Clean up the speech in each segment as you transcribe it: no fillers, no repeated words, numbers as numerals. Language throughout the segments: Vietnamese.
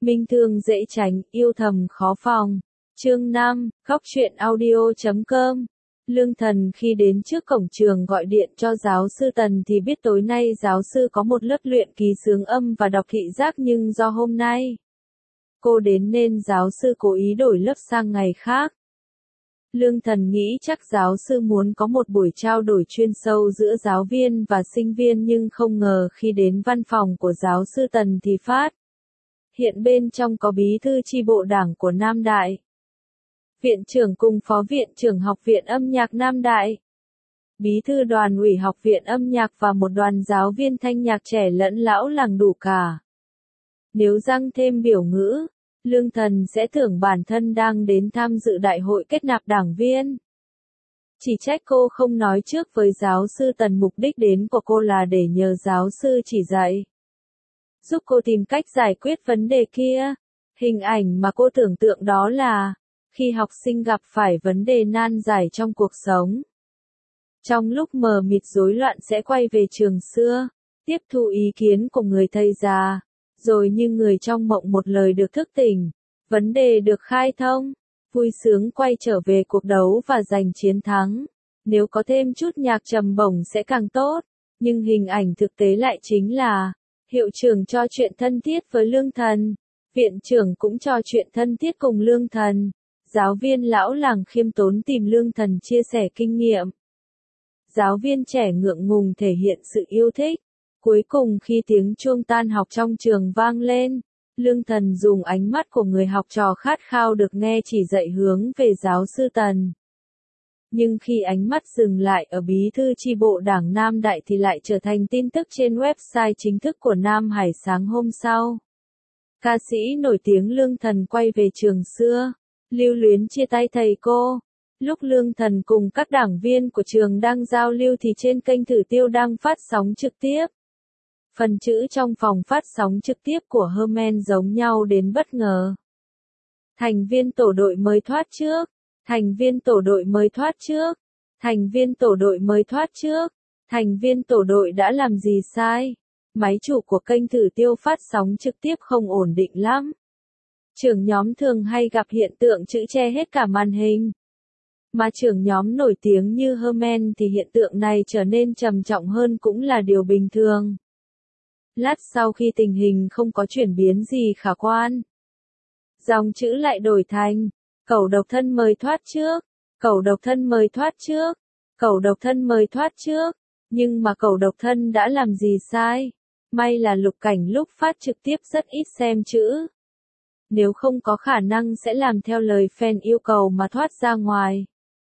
Minh thương dễ tránh, yêu thầm khó phòng. Chương 5, Góc truyện audio.com. Lương Thần khi đến trước cổng trường gọi điện cho giáo sư Tần thì biết tối nay giáo sư có một lớp luyện ký xướng âm và đọc thị giác, nhưng do hôm nay cô đến nên giáo sư cố ý đổi lớp sang ngày khác. Lương Thần nghĩ chắc giáo sư muốn có một buổi trao đổi chuyên sâu giữa giáo viên và sinh viên, nhưng không ngờ khi đến văn phòng của giáo sư Tần thì phát hiện bên trong có bí thư chi bộ đảng của Nam Đại, viện trưởng cùng phó viện trưởng Học viện âm nhạc Nam Đại, bí thư đoàn ủy Học viện âm nhạc và một đoàn giáo viên thanh nhạc trẻ lẫn lão làng đủ cả. Nếu răng thêm biểu ngữ, Lương Thần sẽ tưởng bản thân đang đến tham dự đại hội kết nạp đảng viên. Chỉ trách cô không nói trước với giáo sư Tần mục đích đến của cô là để nhờ giáo sư chỉ dạy, giúp cô tìm cách giải quyết vấn đề kia. Hình ảnh mà cô tưởng tượng đó là khi học sinh gặp phải vấn đề nan giải trong cuộc sống, trong lúc mờ mịt rối loạn sẽ quay về trường xưa, tiếp thu ý kiến của người thầy già, rồi như người trong mộng một lời được thức tỉnh, vấn đề được khai thông, vui sướng quay trở về cuộc đấu và giành chiến thắng. Nếu có thêm chút nhạc trầm bổng sẽ càng tốt, nhưng hình ảnh thực tế lại chính là hiệu trưởng trò chuyện thân thiết với Lương Thần, viện trưởng cũng trò chuyện thân thiết cùng Lương Thần, giáo viên lão làng khiêm tốn tìm Lương Thần chia sẻ kinh nghiệm. Giáo viên trẻ ngượng ngùng thể hiện sự yêu thích. Cuối cùng khi tiếng chuông tan học trong trường vang lên, Lương Thần dùng ánh mắt của người học trò khát khao được nghe chỉ dạy hướng về giáo sư Tần. Nhưng khi ánh mắt dừng lại ở bí thư chi bộ đảng Nam Đại thì lại trở thành tin tức trên website chính thức của Nam Hải sáng hôm sau. Ca sĩ nổi tiếng Lương Thần quay về trường xưa, lưu luyến chia tay thầy cô. Lúc Lương Thần cùng các đảng viên của trường đang giao lưu thì trên kênh Thử Tiêu đang phát sóng trực tiếp. Phần chữ trong phòng phát sóng trực tiếp của Herman giống nhau đến bất ngờ. Thành viên tổ đội mới thoát trước. Thành viên tổ đội mới thoát trước. Thành viên tổ đội mới thoát trước. Thành viên tổ đội đã làm gì sai? Máy chủ của kênh Thử Tiêu phát sóng trực tiếp không ổn định lắm. Trưởng nhóm thường hay gặp hiện tượng chữ che hết cả màn hình. Mà trưởng nhóm nổi tiếng như Herman thì hiện tượng này trở nên trầm trọng hơn cũng là điều bình thường. Lát sau khi tình hình không có chuyển biến gì khả quan, dòng chữ lại đổi thành cẩu độc thân mời thoát trước, cẩu độc thân mời thoát trước, cẩu độc thân mời thoát trước. Nhưng mà cẩu độc thân đã làm gì sai? May là Lục Cảnh lúc phát trực tiếp rất ít xem chữ. Nếu không có khả năng sẽ làm theo lời fan yêu cầu mà thoát ra ngoài.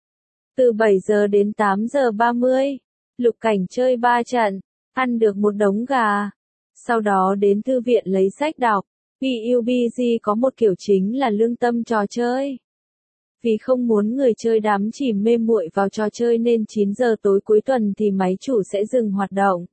Từ 7 giờ đến 8 giờ 30, Lục Cảnh chơi 3 trận, ăn được một đống gà. Sau đó đến thư viện lấy sách đọc. PUBG có một kiểu chính là lương tâm trò chơi. Vì không muốn người chơi đắm chìm mê muội vào trò chơi nên 9 giờ tối cuối tuần thì máy chủ sẽ dừng hoạt động.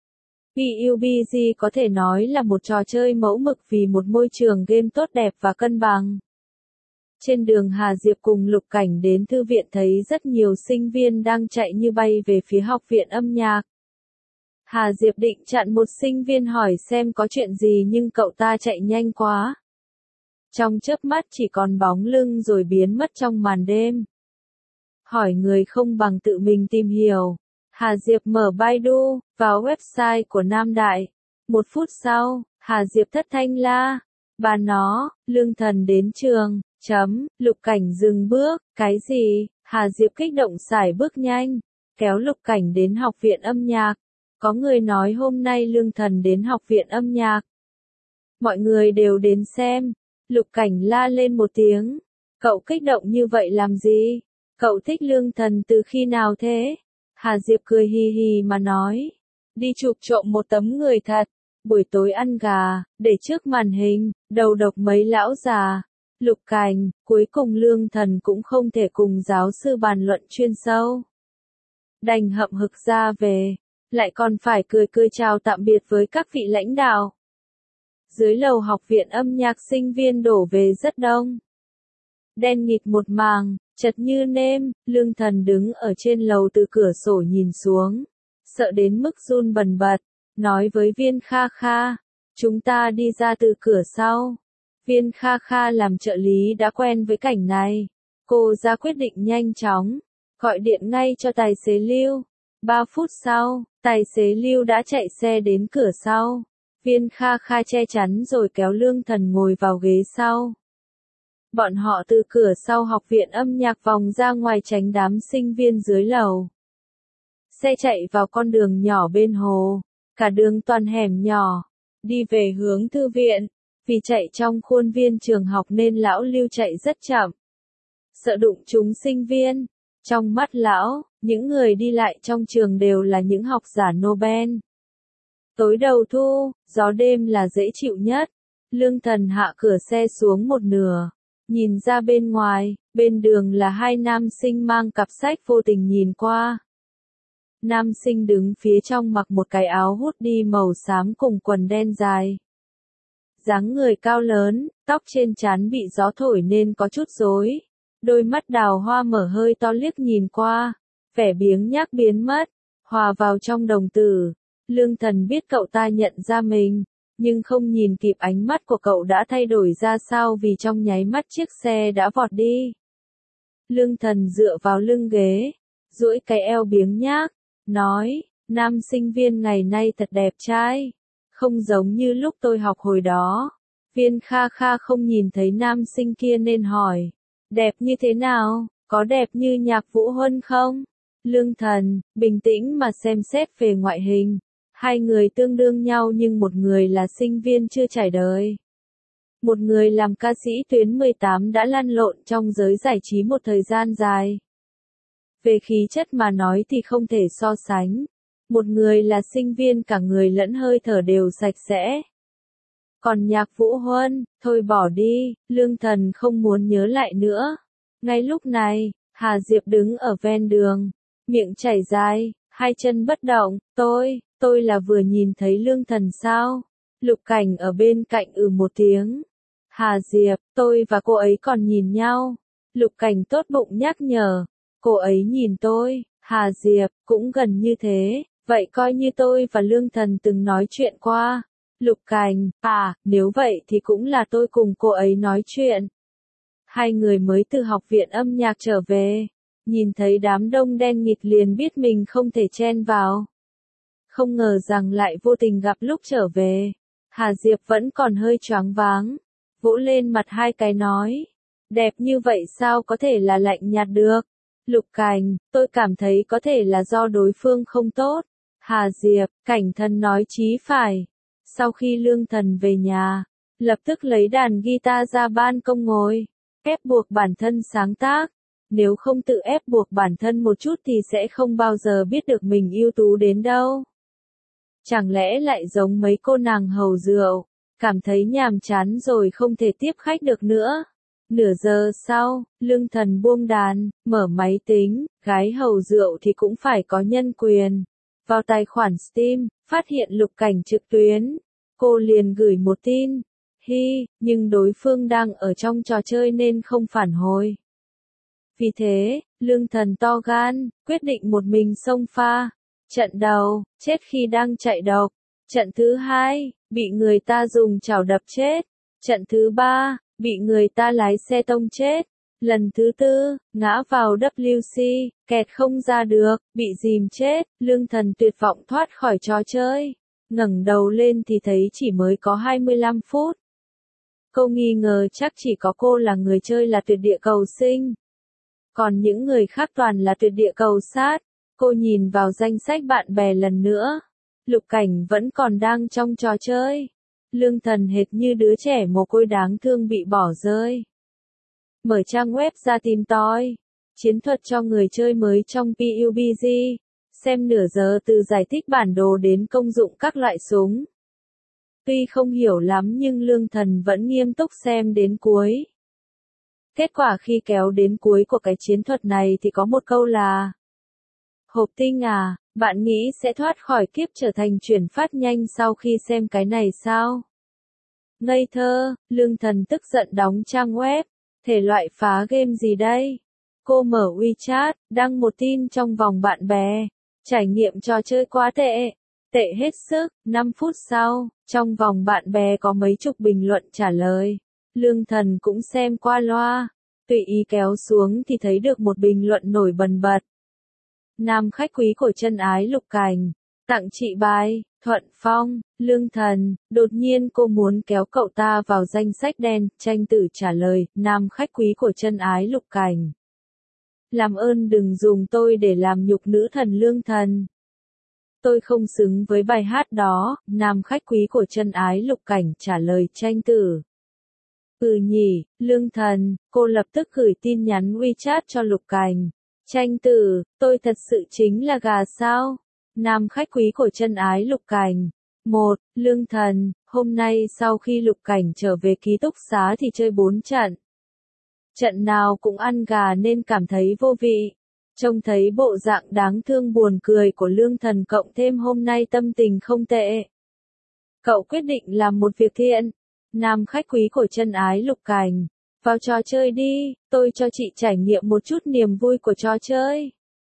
PUBG có thể nói là một trò chơi mẫu mực vì một môi trường game tốt đẹp và cân bằng. Trên đường Hà Diệp cùng Lục Cảnh đến thư viện thấy rất nhiều sinh viên đang chạy như bay về phía Học viện âm nhạc. Hà Diệp định chặn một sinh viên hỏi xem có chuyện gì nhưng cậu ta chạy nhanh quá. Trong chớp mắt chỉ còn bóng lưng rồi biến mất trong màn đêm. Hỏi người không bằng tự mình tìm hiểu. Hà Diệp mở Baidu, vào website của Nam Đại. 1 phút sau, Hà Diệp thất thanh la. Bà nó, Lương Thần đến trường, Lục Cảnh dừng bước, cái gì? Hà Diệp kích động sải bước nhanh, kéo Lục Cảnh đến Học viện âm nhạc. Có người nói hôm nay Lương Thần đến Học viện âm nhạc. Mọi người đều đến xem. Lục Cảnh la lên một tiếng. Cậu kích động như vậy làm gì? Cậu thích Lương Thần từ khi nào thế? Hà Diệp cười hì hì mà nói. Đi chụp trộm một tấm người thật. Buổi tối ăn gà, để trước màn hình, đầu độc mấy lão già. Lục Cảnh, cuối cùng Lương Thần cũng không thể cùng giáo sư bàn luận chuyên sâu. Đành hậm hực ra về. Lại còn phải cười cười chào tạm biệt với các vị lãnh đạo. Dưới lầu Học viện âm nhạc sinh viên đổ về rất đông. Đen nghịt một màng, chật như nêm, Lương Thần đứng ở trên lầu từ cửa sổ nhìn xuống. Sợ đến mức run bần bật, nói với Viên Kha Kha. Chúng ta đi ra từ cửa sau. Viên Kha Kha làm trợ lý đã quen với cảnh này. Cô ra quyết định nhanh chóng, gọi điện ngay cho tài xế Lưu. 3 phút sau, tài xế Lưu đã chạy xe đến cửa sau. Viên Kha Kha che chắn rồi kéo Lương Thần ngồi vào ghế sau. Bọn họ từ cửa sau học viện âm nhạc vòng ra ngoài tránh đám sinh viên dưới lầu. Xe chạy vào con đường nhỏ bên hồ, cả đường toàn hẻm nhỏ, đi về hướng thư viện. Vì chạy trong khuôn viên trường học nên lão Lưu chạy rất chậm, sợ đụng trúng sinh viên. Trong mắt lão, những người đi lại trong trường đều là những học giả Nobel. Tối đầu thu, gió đêm là dễ chịu nhất. Lương Thần hạ cửa xe xuống một nửa, nhìn ra bên ngoài, bên đường là hai nam sinh mang cặp sách vô tình nhìn qua. Nam sinh đứng phía trong mặc một cái áo hoodie màu xám cùng quần đen dài. Dáng người cao lớn, tóc trên trán bị gió thổi nên có chút rối. Đôi mắt đào hoa mở hơi to liếc nhìn qua, vẻ biếng nhác biến mất, hòa vào trong đồng tử. Lương Thần biết cậu ta nhận ra mình, nhưng không nhìn kịp ánh mắt của cậu đã thay đổi ra sao vì trong nháy mắt chiếc xe đã vọt đi. Lương Thần dựa vào lưng ghế, duỗi cái eo biếng nhác, nói, nam sinh viên ngày nay thật đẹp trai, không giống như lúc tôi học hồi đó. Viên Kha Kha không nhìn thấy nam sinh kia nên hỏi, đẹp như thế nào, có đẹp như Nhạc Vũ Huân không? Lương Thần, bình tĩnh mà xem xét về ngoại hình. Hai người tương đương nhau nhưng một người là sinh viên chưa trải đời. Một người làm ca sĩ tuyến 18 đã lăn lộn trong giới giải trí một thời gian dài. Về khí chất mà nói thì không thể so sánh. Một người là sinh viên cả người lẫn hơi thở đều sạch sẽ. Còn Nhạc Vũ Huân, thôi bỏ đi, Lương Thần không muốn nhớ lại nữa. Ngay lúc này, Hà Diệp đứng ở ven đường, miệng chảy dài, hai chân bất động, tôi là vừa nhìn thấy Lương Thần sao? Lục Cảnh ở bên cạnh một tiếng. Hà Diệp, tôi và cô ấy còn nhìn nhau. Lục Cảnh tốt bụng nhắc nhở. Cô ấy nhìn tôi, Hà Diệp, cũng gần như thế, vậy coi như tôi và Lương Thần từng nói chuyện qua. Lục Cảnh, nếu vậy thì cũng là tôi cùng cô ấy nói chuyện. Hai người mới từ học viện âm nhạc trở về, nhìn thấy đám đông đen nghịt liền biết mình không thể chen vào. Không ngờ rằng lại vô tình gặp lúc trở về. Hà Diệp vẫn còn hơi choáng váng, vỗ lên mặt hai cái nói, đẹp như vậy sao có thể là lạnh nhạt được. Lục Cảnh, tôi cảm thấy có thể là do đối phương không tốt. Hà Diệp, Cảnh Thần nói chí phải. Sau khi Lương Thần về nhà, lập tức lấy đàn guitar ra ban công ngồi, ép buộc bản thân sáng tác. Nếu không tự ép buộc bản thân một chút thì sẽ không bao giờ biết được mình ưu tú đến đâu. Chẳng lẽ lại giống mấy cô nàng hầu rượu, cảm thấy nhàm chán rồi không thể tiếp khách được nữa. Nửa giờ sau, Lương Thần buông đàn, mở máy tính, gái hầu rượu thì cũng phải có nhân quyền. Vào tài khoản Steam, phát hiện Lục Cảnh trực tuyến. Cô liền gửi một tin. Nhưng đối phương đang ở trong trò chơi nên không phản hồi. Vì thế, Lương Thần to gan, quyết định một mình xông pha. Trận đầu, chết khi đang chạy độc. Trận thứ hai, bị người ta dùng chảo đập chết. Trận thứ ba, bị người ta lái xe tông chết. Lần thứ tư, ngã vào WC, kẹt không ra được, bị dìm chết. Lương Thần tuyệt vọng thoát khỏi trò chơi. Ngẩng đầu lên thì thấy chỉ mới có 25 phút. Cô nghi ngờ chắc chỉ có cô là người chơi là tuyệt địa cầu sinh. Còn những người khác toàn là tuyệt địa cầu sát. Cô nhìn vào danh sách bạn bè lần nữa. Lục Cảnh vẫn còn đang trong trò chơi. Lương Thần hệt như đứa trẻ mồ côi đáng thương bị bỏ rơi. Mở trang web ra tìm tòi. Chiến thuật cho người chơi mới trong PUBG. Xem nửa giờ từ giải thích bản đồ đến công dụng các loại súng. Tuy không hiểu lắm nhưng Lương Thần vẫn nghiêm túc xem đến cuối. Kết quả khi kéo đến cuối của cái chiến thuật này thì có một câu là: Hộp tinh à, bạn nghĩ sẽ thoát khỏi kiếp trở thành chuyển phát nhanh sau khi xem cái này sao? Ngây thơ, Lương Thần tức giận đóng trang web. Thể loại phá game gì đây? Cô mở WeChat, đăng một tin trong vòng bạn bè. Trải nghiệm trò chơi quá tệ. Tệ hết sức. 5 phút sau, trong vòng bạn bè có mấy chục bình luận trả lời. Lương Thần cũng xem qua loa, tùy ý kéo xuống thì thấy được một bình luận nổi bần bật. Nam khách quý của chân ái Lục Cảnh, tặng chị bài, Thuận Phong, Lương Thần, đột nhiên cô muốn kéo cậu ta vào danh sách đen, Tranh Tử trả lời, nam khách quý của chân ái Lục Cảnh. Làm ơn đừng dùng tôi để làm nhục nữ thần Lương Thần. Tôi không xứng với bài hát đó, nam khách quý của chân ái Lục Cảnh trả lời Tranh Tử. Ừ nhỉ, Lương Thần, cô lập tức gửi tin nhắn WeChat cho Lục Cảnh. Tranh Tử, tôi thật sự chính là gà sao? Nam khách quý của chân ái Lục Cảnh. 1. Lương Thần, hôm nay sau khi Lục Cảnh trở về ký túc xá thì chơi 4 trận. Trận nào cũng ăn gà nên cảm thấy vô vị. Trông thấy bộ dạng đáng thương buồn cười của Lương Thần cộng thêm hôm nay tâm tình không tệ. Cậu quyết định làm một việc thiện. Nam khách quý của chân ái Lục Cảnh. Vào trò chơi đi, tôi cho chị trải nghiệm một chút niềm vui của trò chơi.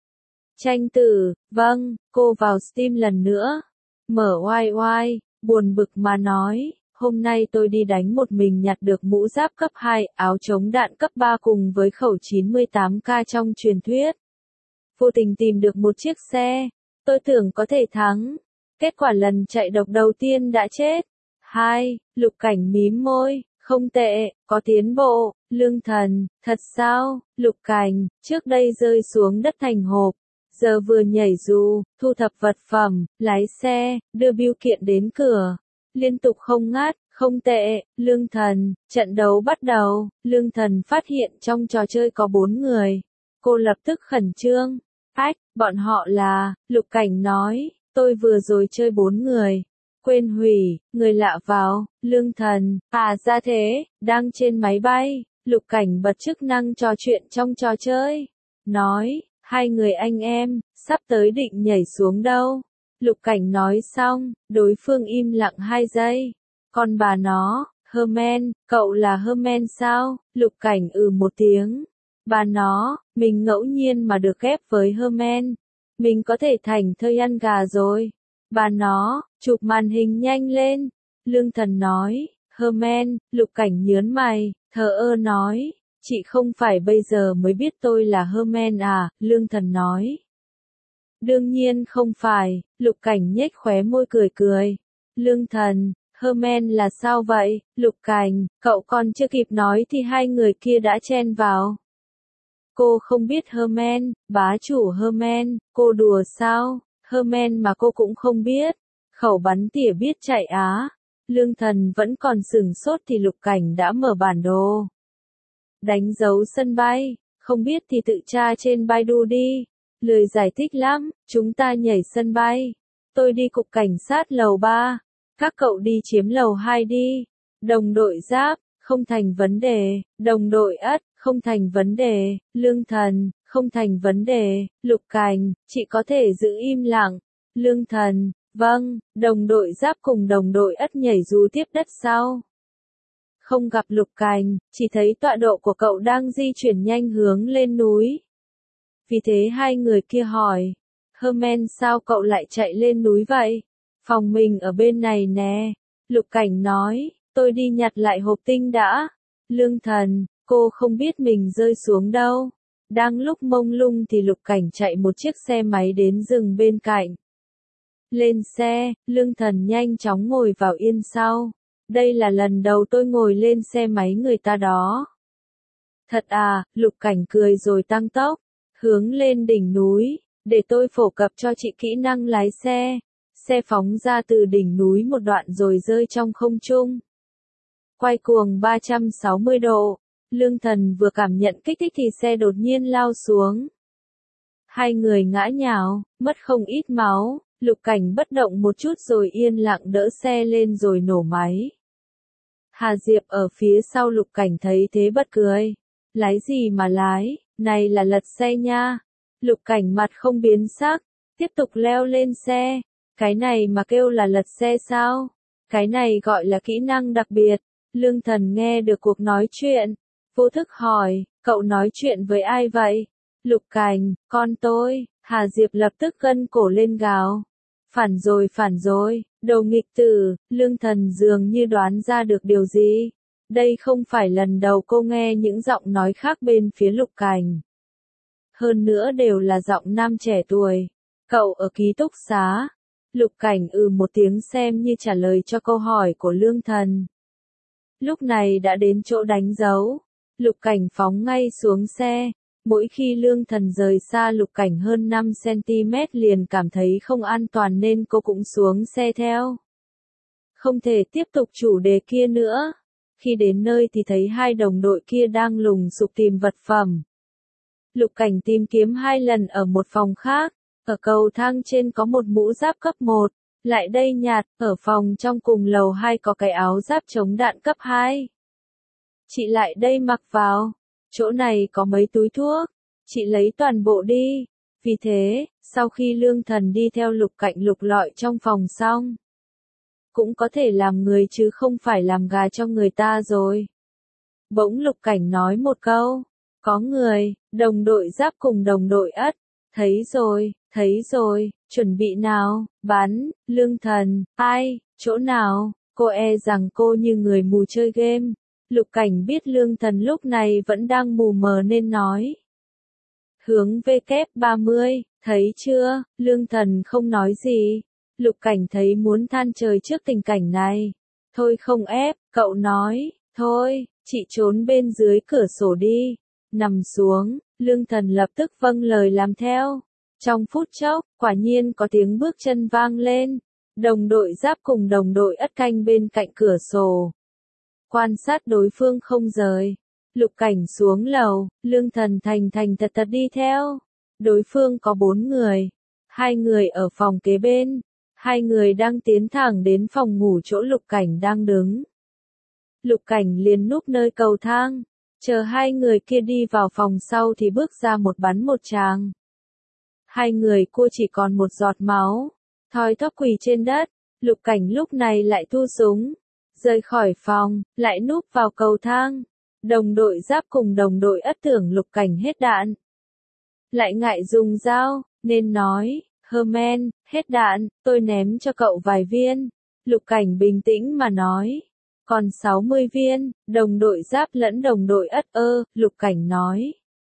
Tranh Tử, vâng, cô vào Steam lần nữa. Mở YY, buồn bực mà nói, hôm nay tôi đi đánh một mình nhặt được mũ giáp cấp 2, áo chống đạn cấp 3 cùng với khẩu 98K trong truyền thuyết. Vô tình tìm được một chiếc xe, tôi tưởng có thể thắng. Kết quả lần chạy độc đầu tiên đã chết. 2. Lục Cảnh mím môi, không tệ, có tiến bộ. Lương Thần, thật sao? Lục Cảnh, trước đây rơi xuống đất thành hộp, giờ vừa nhảy dù, thu thập vật phẩm, lái xe, đưa bưu kiện đến cửa. Liên tục không ngắt, không tệ. Lương Thần, trận đấu bắt đầu. Lương Thần phát hiện trong trò chơi có 4 người. Cô lập tức khẩn trương. Ách, bọn họ là, Lục Cảnh nói, tôi vừa rồi chơi 4 người. Quên hủy, người lạ vào. Lương Thần, à ra thế, đang trên máy bay. Lục Cảnh bật chức năng trò chuyện trong trò chơi. Nói, 2 người anh em, sắp tới định nhảy xuống đâu. Lục Cảnh nói xong, đối phương im lặng 2 giây. Còn bà nó, Herman, cậu là Herman sao? Lục Cảnh một tiếng. Bà nó, mình ngẫu nhiên mà được ghép với Herman. Mình có thể thành thơi ăn gà rồi. Bà nó, chụp màn hình nhanh lên. Lương Thần nói, Herman. Lục Cảnh nhớn mày, thờ ơ nói, chị không phải bây giờ mới biết tôi là Herman à? Lương Thần nói. Đương nhiên không phải. Lục Cảnh nhếch khóe môi cười cười. Lương Thần, Herman là sao vậy? Lục Cảnh, cậu còn chưa kịp nói thì 2 người kia đã chen vào. Cô không biết Herman, bá chủ Herman, cô đùa sao? Herman mà cô cũng không biết. Khẩu bắn tỉa biết chạy á. Lương Thần vẫn còn sửng sốt thì Lục Cảnh đã mở bản đồ. Đánh dấu sân bay, không biết thì tự tra trên Baidu đi. Lười giải thích lắm, chúng ta nhảy sân bay. Tôi đi cục cảnh sát lầu 3. Các cậu đi chiếm lầu 2 đi. Đồng đội Giáp, không thành vấn đề. Đồng đội Ất, không thành vấn đề. Lương Thần, không thành vấn đề. Lục Cảnh, chị có thể giữ im lặng. Lương Thần, vâng. Đồng đội Giáp cùng đồng đội Ất nhảy dù tiếp đất sau. Không gặp Lục Cảnh, chỉ thấy tọa độ của cậu đang di chuyển nhanh hướng lên núi. Vì thế 2 người kia hỏi, Herman sao cậu lại chạy lên núi vậy? Phòng mình ở bên này nè. Lục Cảnh nói, tôi đi nhặt lại hộp tinh đã. Lương Thần, cô không biết mình rơi xuống đâu. Đang lúc mông lung thì Lục Cảnh chạy một chiếc xe máy đến dừng bên cạnh. Lên xe, Lương Thần nhanh chóng ngồi vào yên sau. Đây là lần đầu tôi ngồi lên xe máy người ta đó. Thật à? Lục Cảnh cười rồi tăng tốc, hướng lên đỉnh núi, để tôi phổ cập cho chị kỹ năng lái xe. Xe phóng ra từ đỉnh núi một đoạn rồi rơi trong không trung. Quay cuồng 360 độ, Lương Thần vừa cảm nhận kích thích thì xe đột nhiên lao xuống. 2 người ngã nhào, mất không ít máu. Lục Cảnh bất động một chút rồi yên lặng đỡ xe lên rồi nổ máy. Hà Diệp ở phía sau Lục Cảnh thấy thế bật cười. Lái gì mà lái, này là lật xe nha. Lục Cảnh mặt không biến sắc, tiếp tục leo lên xe. Cái này mà kêu là lật xe sao? Cái này gọi là kỹ năng đặc biệt. Lương Thần nghe được cuộc nói chuyện, vô thức hỏi, cậu nói chuyện với ai vậy? Lục Cảnh, con tôi. Hà Diệp lập tức gân cổ lên gào. Phản rồi, đồ nghịch tử. Lương Thần dường như đoán ra được điều gì. Đây không phải lần đầu cô nghe những giọng nói khác bên phía Lục Cảnh. Hơn nữa đều là giọng nam trẻ tuổi. Cậu ở ký túc xá. Lục Cảnh một tiếng xem như trả lời cho câu hỏi của Lương Thần. Lúc này đã đến chỗ đánh dấu. Lục Cảnh phóng ngay xuống xe. Mỗi khi Lương Thần rời xa Lục Cảnh hơn 5cm liền cảm thấy không an toàn nên cô cũng xuống xe theo. Không thể tiếp tục chủ đề kia nữa. Khi đến nơi thì thấy hai đồng đội kia đang lùng sục tìm vật phẩm. Lục Cảnh tìm kiếm 2 lần ở một phòng khác. Ở cầu thang trên có một mũ giáp cấp 1. Lại đây nhạt, ở phòng trong cùng lầu 2 có cái áo giáp chống đạn cấp 2. Chị lại đây mặc vào. Chỗ này có mấy túi thuốc. Chị lấy toàn bộ đi. Vì thế, sau khi Lương Thần đi theo Lục Cảnh lục lọi trong phòng xong. Cũng có thể làm người chứ không phải làm gà cho người ta rồi. Bỗng Lục Cảnh nói một câu. Có người, đồng đội giáp cùng đồng đội ất. Thấy rồi, chuẩn bị nào, bắn, Lương Thần, ai, chỗ nào, cô e rằng cô như người mù chơi game. Lục Cảnh biết Lương Thần lúc này vẫn đang mù mờ nên nói. Hướng W30, thấy chưa, Lương Thần không nói gì. Lục Cảnh thấy muốn than trời trước tình cảnh này. Thôi không ép, cậu nói, thôi, chị trốn bên dưới cửa sổ đi. Nằm xuống, Lương Thần lập tức vâng lời làm theo. Trong phút chốc, quả nhiên có tiếng bước chân vang lên. Đồng đội giáp cùng đồng đội ất canh bên cạnh cửa sổ. Quan sát đối phương không rời. Lục Cảnh xuống lầu, Lương Thần thành thật đi theo. Đối phương có 4 người. 2 người ở phòng kế bên. 2 người đang tiến thẳng đến phòng ngủ chỗ Lục Cảnh đang đứng. Lục Cảnh liền núp nơi cầu thang. Chờ 2 người kia đi vào phòng sau thì bước ra một bắn một tràng. 2 người cô chỉ còn một giọt máu. Thoi thóp quỳ trên đất. Lục Cảnh lúc này lại thu súng. Rời khỏi phòng, lại núp vào cầu thang. Đồng đội giáp cùng đồng đội ất tưởng Lục Cảnh hết đạn. Lại ngại dùng dao, nên nói, Herman, hết đạn, tôi ném cho cậu vài viên. Lục Cảnh bình tĩnh mà nói. Còn 60 viên, đồng đội giáp lẫn đồng đội ất Lục Cảnh nói.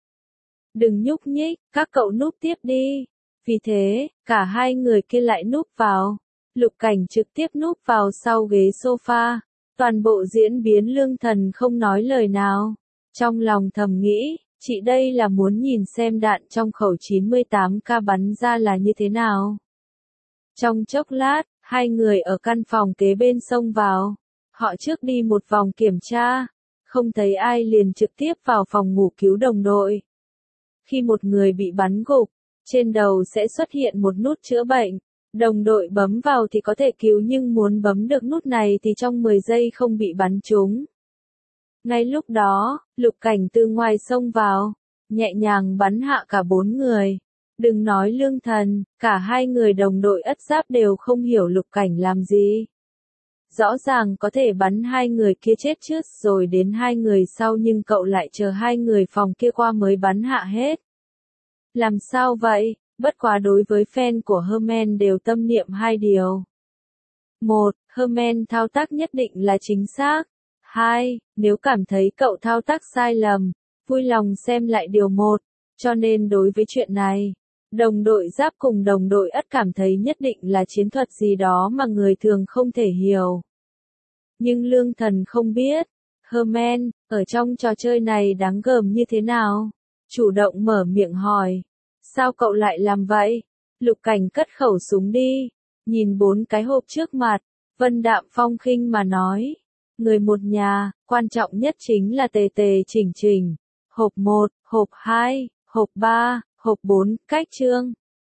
Đừng nhúc nhích, các cậu núp tiếp đi. Vì thế, cả 2 người kia lại núp vào. Lục Cảnh trực tiếp núp vào sau ghế sofa. Toàn bộ diễn biến Lương Thần không nói lời nào. Trong lòng thầm nghĩ, chị đây là muốn nhìn xem đạn trong khẩu 98K bắn ra là như thế nào. Trong chốc lát, 2 người ở căn phòng kế bên xông vào. Họ trước đi một vòng kiểm tra. Không thấy ai liền trực tiếp vào phòng ngủ cứu đồng đội. Khi một người bị bắn gục, trên đầu sẽ xuất hiện một nút chữa bệnh. Đồng đội bấm vào thì có thể cứu nhưng muốn bấm được nút này thì trong 10 giây không bị bắn trúng. Ngay lúc đó, Lục Cảnh từ ngoài xông vào, nhẹ nhàng bắn hạ cả 4 người. Đừng nói Lương Thần, cả 2 người đồng đội ất giáp đều không hiểu Lục Cảnh làm gì. Rõ ràng có thể bắn 2 người kia chết trước rồi đến 2 người sau nhưng cậu lại chờ 2 người phòng kia qua mới bắn hạ hết. Làm sao vậy? Bất quá đối với fan của Herman đều tâm niệm 2 điều. 1. Herman thao tác nhất định là chính xác. 2. Nếu cảm thấy cậu thao tác sai lầm, vui lòng xem lại điều 1. Cho nên đối với chuyện này, đồng đội giáp cùng đồng đội ất cảm thấy nhất định là chiến thuật gì đó mà người thường không thể hiểu. Nhưng Lương Thần không biết. Herman, ở trong trò chơi này đáng gờm như thế nào? Chủ động mở miệng hỏi. Sao cậu lại làm vậy? Lục Cảnh cất khẩu súng đi. Nhìn 4 cái hộp trước mặt. Vân đạm phong khinh mà nói. Người một nhà, quan trọng nhất chính là tề tề chỉnh chỉnh. Hộp 1, hộp 2, hộp 3, hộp 4, cách chương.